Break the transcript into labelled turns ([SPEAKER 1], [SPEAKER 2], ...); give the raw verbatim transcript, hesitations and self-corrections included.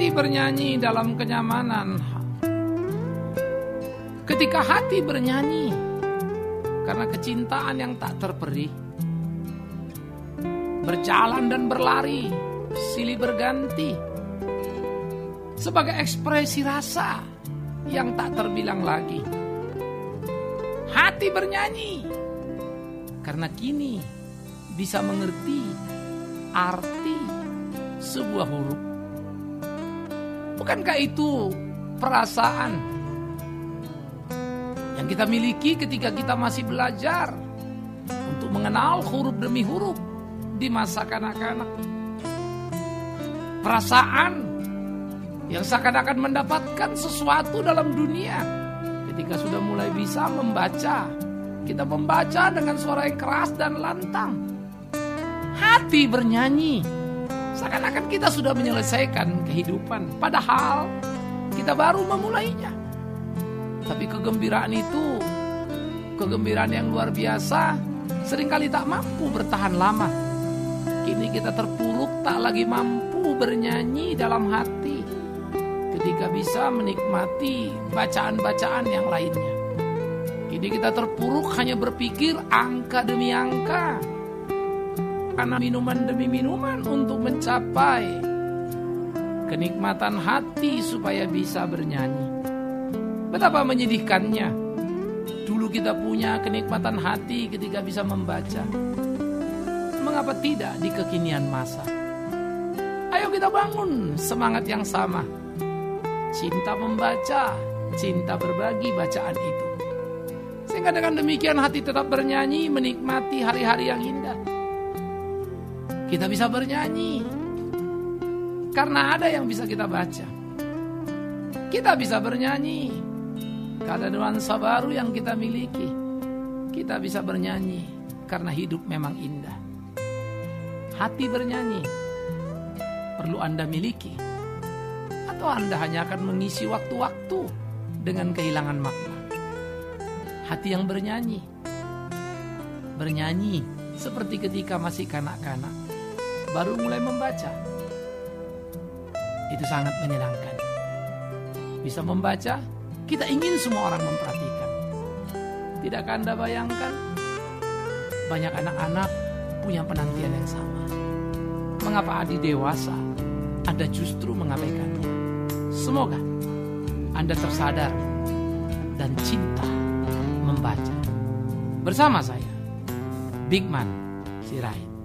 [SPEAKER 1] Hati bernyanyi dalam kenyamanan. Ketika hati bernyanyi karena kecintaan yang tak terperih, berjalan dan berlari, silih berganti, sebagai ekspresi rasa yang tak terbilang lagi. Hati bernyanyi karena kini bisa mengerti arti sebuah huruf. Bukankah itu perasaan yang kita miliki ketika kita masih belajar untuk mengenal huruf demi huruf di masa kanak-kanak? Perasaan yang seakan-akan mendapatkan sesuatu dalam dunia ketika sudah mulai bisa membaca. Kita membaca dengan suara yang keras dan lantang. Hati bernyanyi seakan-akan kita sudah menyelesaikan kehidupan, padahal kita baru memulainya. Tapi kegembiraan itu, kegembiraan yang luar biasa, seringkali tak mampu bertahan lama. Kini kita terpuruk tak lagi mampu bernyanyi dalam hati ketika bisa menikmati bacaan-bacaan yang lainnya. Kini kita terpuruk hanya berpikir angka demi angka, karena minuman demi minuman untuk mencapai kenikmatan hati supaya bisa bernyanyi. Betapa menyedihkannya. Dulu kita punya kenikmatan hati ketika bisa membaca. Mengapa tidak di kekinian masa? Ayo kita bangun semangat yang sama. Cinta membaca, cinta berbagi bacaan itu. Sehingga dengan demikian hati tetap bernyanyi, menikmati hari-hari yang indah. Kita bisa bernyanyi karena ada yang bisa kita baca. Kita bisa bernyanyi karena nuansa baru yang kita miliki. Kita bisa bernyanyi karena hidup memang indah. Hati bernyanyi perlu Anda miliki, atau Anda hanya akan mengisi waktu-waktu dengan kehilangan makna? Hati yang bernyanyi, bernyanyi seperti ketika masih kanak-kanak, baru mulai membaca. Itu sangat menyenangkan. Bisa membaca, kita ingin semua orang memperhatikan. Tidakkah Anda bayangkan? Banyak anak-anak punya penantian yang sama. Mengapa adik dewasa Anda justru mengabaikannya? Semoga Anda tersadar dan cinta membaca. Bersama saya, Bigman Sirait.